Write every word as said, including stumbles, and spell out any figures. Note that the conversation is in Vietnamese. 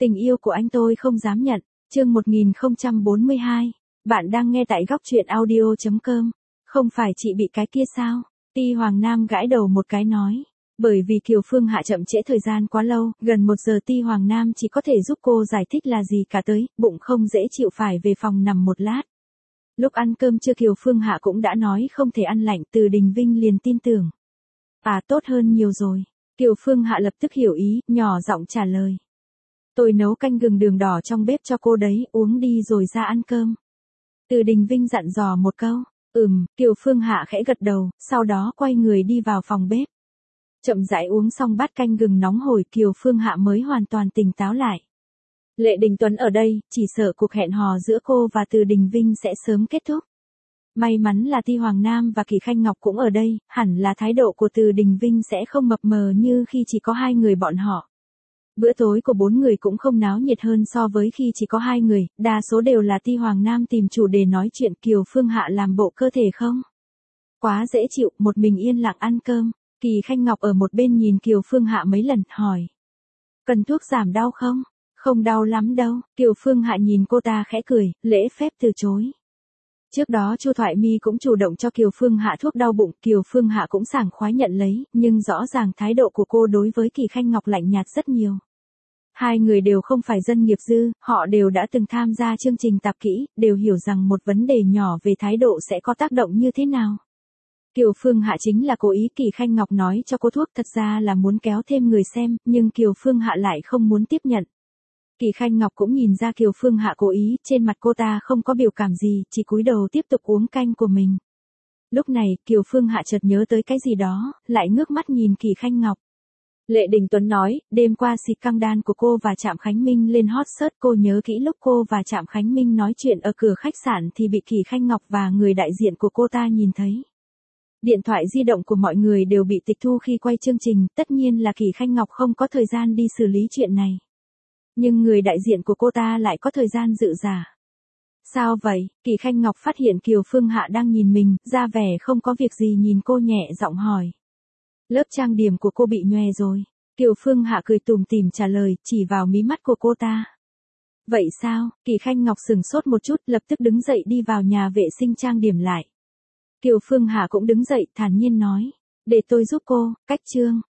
Tình yêu của anh tôi không dám nhận. Chương một nghìn không trăm bốn mươi hai. Bạn đang nghe tại góc truyện audio chấm com. Không phải chị bị cái kia sao? Ti Hoàng Nam gãi đầu một cái nói. Bởi vì Kiều Phương Hạ chậm trễ thời gian quá lâu, gần một giờ Ti Hoàng Nam chỉ có thể giúp cô giải thích là gì cả tới, bụng không dễ chịu phải về phòng nằm một lát. Lúc ăn cơm trưa Kiều Phương Hạ cũng đã nói không thể ăn lạnh, Từ Đình Vinh liền tin tưởng. À, tốt hơn nhiều rồi. Kiều Phương Hạ lập tức hiểu ý, nhỏ giọng trả lời. Tôi nấu canh gừng đường đỏ trong bếp cho cô đấy, uống đi rồi ra ăn cơm. Từ Đình Vinh dặn dò một câu. Ừm, Kiều Phương Hạ khẽ gật đầu, sau đó quay người đi vào phòng bếp. Chậm rãi uống xong bát canh gừng nóng hổi, Kiều Phương Hạ mới hoàn toàn tỉnh táo lại. Lệ Đình Tuấn ở đây, chỉ sợ cuộc hẹn hò giữa cô và Từ Đình Vinh sẽ sớm kết thúc. May mắn là Ti Hoàng Nam và Kỳ Khanh Ngọc cũng ở đây, hẳn là thái độ của Từ Đình Vinh sẽ không mập mờ như khi chỉ có hai người bọn họ. Bữa tối của bốn người cũng không náo nhiệt hơn so với khi chỉ có hai người, đa số đều là Ti Hoàng Nam tìm chủ đề nói chuyện, Kiều Phương Hạ làm bộ cơ thể không. Quá dễ chịu, một mình yên lặng ăn cơm. Kỳ Khanh Ngọc ở một bên nhìn Kiều Phương Hạ mấy lần, hỏi. Cần thuốc giảm đau không? Không đau lắm đâu. Kiều Phương Hạ nhìn cô ta khẽ cười, lễ phép từ chối. Trước đó Chu Thoại Mi cũng chủ động cho Kiều Phương Hạ thuốc đau bụng, Kiều Phương Hạ cũng sảng khoái nhận lấy, nhưng rõ ràng thái độ của cô đối với Kỳ Khanh Ngọc lạnh nhạt rất nhiều. Hai người đều không phải dân nghiệp dư, họ đều đã từng tham gia chương trình tạp kỹ, đều hiểu rằng một vấn đề nhỏ về thái độ sẽ có tác động như thế nào. Kiều Phương Hạ chính là cố ý, Kỳ Khanh Ngọc nói cho cô thuốc thật ra là muốn kéo thêm người xem, nhưng Kiều Phương Hạ lại không muốn tiếp nhận. Kỳ Khanh Ngọc cũng nhìn ra Kiều Phương Hạ cố ý, trên mặt cô ta không có biểu cảm gì, chỉ cúi đầu tiếp tục uống canh của mình. Lúc này, Kiều Phương Hạ chợt nhớ tới cái gì đó, lại ngước mắt nhìn Kỳ Khanh Ngọc. Lệ Đình Tuấn nói, đêm qua xịt căng đan của cô và Trạm Khánh Minh lên hot search, cô nhớ kỹ lúc cô và Trạm Khánh Minh nói chuyện ở cửa khách sạn thì bị Kỳ Khanh Ngọc và người đại diện của cô ta nhìn thấy. Điện thoại di động của mọi người đều bị tịch thu khi quay chương trình, tất nhiên là Kỳ Khanh Ngọc không có thời gian đi xử lý chuyện này. Nhưng người đại diện của cô ta lại có thời gian dự giả. Sao vậy? Kỳ Khanh Ngọc phát hiện Kiều Phương Hạ đang nhìn mình, ra vẻ không có việc gì nhìn cô nhẹ giọng hỏi. Lớp trang điểm của cô bị nhòe rồi. Kiều Phương Hạ cười tủm tỉm trả lời, chỉ vào mí mắt của cô ta. Vậy sao? Kỳ Khanh Ngọc sừng sốt một chút, lập tức đứng dậy đi vào nhà vệ sinh trang điểm lại. Kiều Phương Hạ cũng đứng dậy, thản nhiên nói. Để tôi giúp cô, cách trương.